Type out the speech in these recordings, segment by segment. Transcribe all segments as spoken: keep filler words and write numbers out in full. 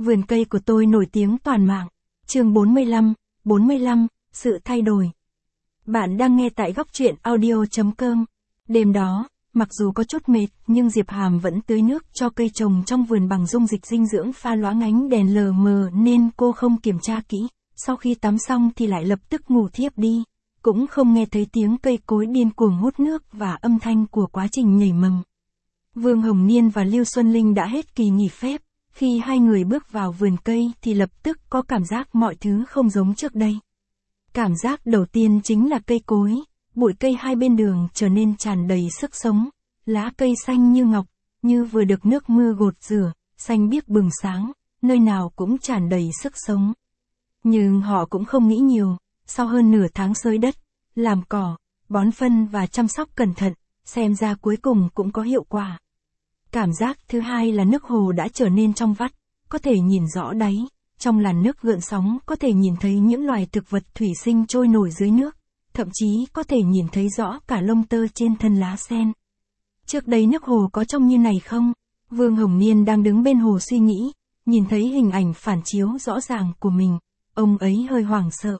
Vườn cây của tôi nổi tiếng toàn mạng. Chương bốn mươi lăm, bốn mươi lăm, sự thay đổi. Bạn đang nghe tại góc truyện audio chấm com. Đêm đó, mặc dù có chút mệt, nhưng Diệp Hàm vẫn tưới nước cho cây trồng trong vườn bằng dung dịch dinh dưỡng pha loãng ánh đèn lờ mờ nên cô không kiểm tra kỹ. Sau khi tắm xong thì lại lập tức ngủ thiếp đi. Cũng không nghe thấy tiếng cây cối điên cuồng hút nước và âm thanh của quá trình nhảy mầm. Vương Hồng Niên và Lưu Xuân Linh đã hết kỳ nghỉ phép. Khi hai người bước vào vườn cây thì lập tức có cảm giác mọi thứ không giống trước đây. Cảm giác đầu tiên chính là cây cối, bụi cây hai bên đường trở nên tràn đầy sức sống, lá cây xanh như ngọc, như vừa được nước mưa gột rửa, xanh biếc bừng sáng, nơi nào cũng tràn đầy sức sống. Nhưng họ cũng không nghĩ nhiều, sau hơn nửa tháng xới đất, làm cỏ, bón phân và chăm sóc cẩn thận, xem ra cuối cùng cũng có hiệu quả. Cảm giác thứ hai là nước hồ đã trở nên trong vắt, có thể nhìn rõ đáy, trong làn nước gợn sóng có thể nhìn thấy những loài thực vật thủy sinh trôi nổi dưới nước, thậm chí có thể nhìn thấy rõ cả lông tơ trên thân lá sen. Trước đây nước hồ có trông như này không? Vương Hồng Niên đang đứng bên hồ suy nghĩ, nhìn thấy hình ảnh phản chiếu rõ ràng của mình, ông ấy hơi hoảng sợ.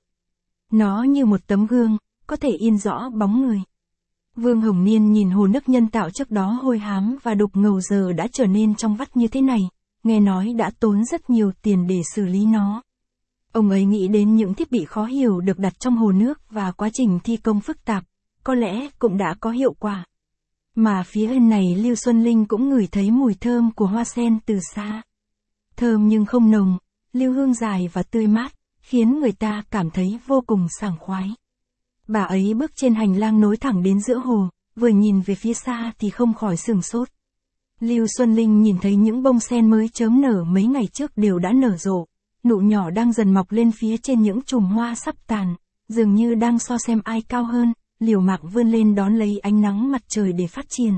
Nó như một tấm gương, có thể in rõ bóng người. Vương Hồng Niên nhìn hồ nước nhân tạo trước đó hôi hám và đục ngầu giờ đã trở nên trong vắt như thế này, nghe nói đã tốn rất nhiều tiền để xử lý nó. Ông ấy nghĩ đến những thiết bị khó hiểu được đặt trong hồ nước và quá trình thi công phức tạp, có lẽ cũng đã có hiệu quả. Mà phía bên này Lưu Xuân Linh cũng ngửi thấy mùi thơm của hoa sen từ xa. Thơm nhưng không nồng, lưu hương dài và tươi mát, khiến người ta cảm thấy vô cùng sảng khoái. Bà ấy bước trên hành lang nối thẳng đến giữa hồ, vừa nhìn về phía xa thì không khỏi sửng sốt. Lưu Xuân Linh nhìn thấy những bông sen mới chớm nở mấy ngày trước đều đã nở rộ, nụ nhỏ đang dần mọc lên phía trên những chùm hoa sắp tàn, dường như đang so xem ai cao hơn, liều mạng vươn lên đón lấy ánh nắng mặt trời để phát triển.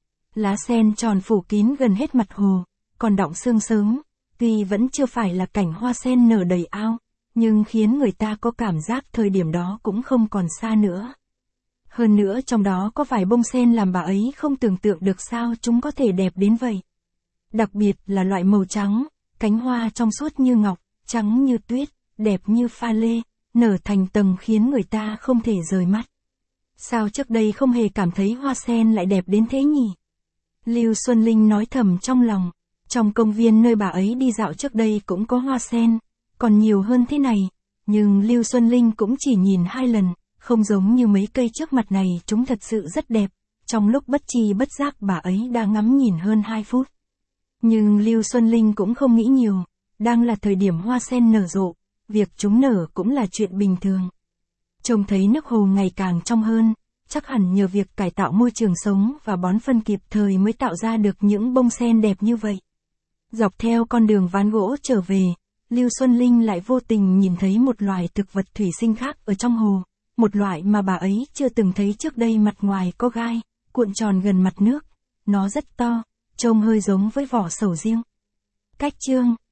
Lá sen tròn phủ kín gần hết mặt hồ, còn đọng sương sớm, tuy vẫn chưa phải là cảnh hoa sen nở đầy ao, nhưng khiến người ta có cảm giác thời điểm đó cũng không còn xa nữa. Hơn nữa trong đó có vài bông sen làm bà ấy không tưởng tượng được sao chúng có thể đẹp đến vậy. Đặc biệt là loại màu trắng, cánh hoa trong suốt như ngọc, trắng như tuyết, đẹp như pha lê, nở thành tầng khiến người ta không thể rời mắt. Sao trước đây không hề cảm thấy hoa sen lại đẹp đến thế nhỉ? Lưu Xuân Linh nói thầm trong lòng, trong công viên nơi bà ấy đi dạo trước đây cũng có hoa sen, còn nhiều hơn thế này, nhưng Lưu Xuân Linh cũng chỉ nhìn hai lần, không giống như mấy cây trước mặt này chúng thật sự rất đẹp, trong lúc bất tri bất giác bà ấy đã ngắm nhìn hơn hai phút. Nhưng Lưu Xuân Linh cũng không nghĩ nhiều, đang là thời điểm hoa sen nở rộ, việc chúng nở cũng là chuyện bình thường. Trông thấy nước hồ ngày càng trong hơn, chắc hẳn nhờ việc cải tạo môi trường sống và bón phân kịp thời mới tạo ra được những bông sen đẹp như vậy. Dọc theo con đường ván gỗ trở về, Lưu Xuân Linh lại vô tình nhìn thấy một loài thực vật thủy sinh khác ở trong hồ, một loại mà bà ấy chưa từng thấy trước đây, mặt ngoài có gai, cuộn tròn gần mặt nước, nó rất to, trông hơi giống với vỏ sầu riêng. Cách chương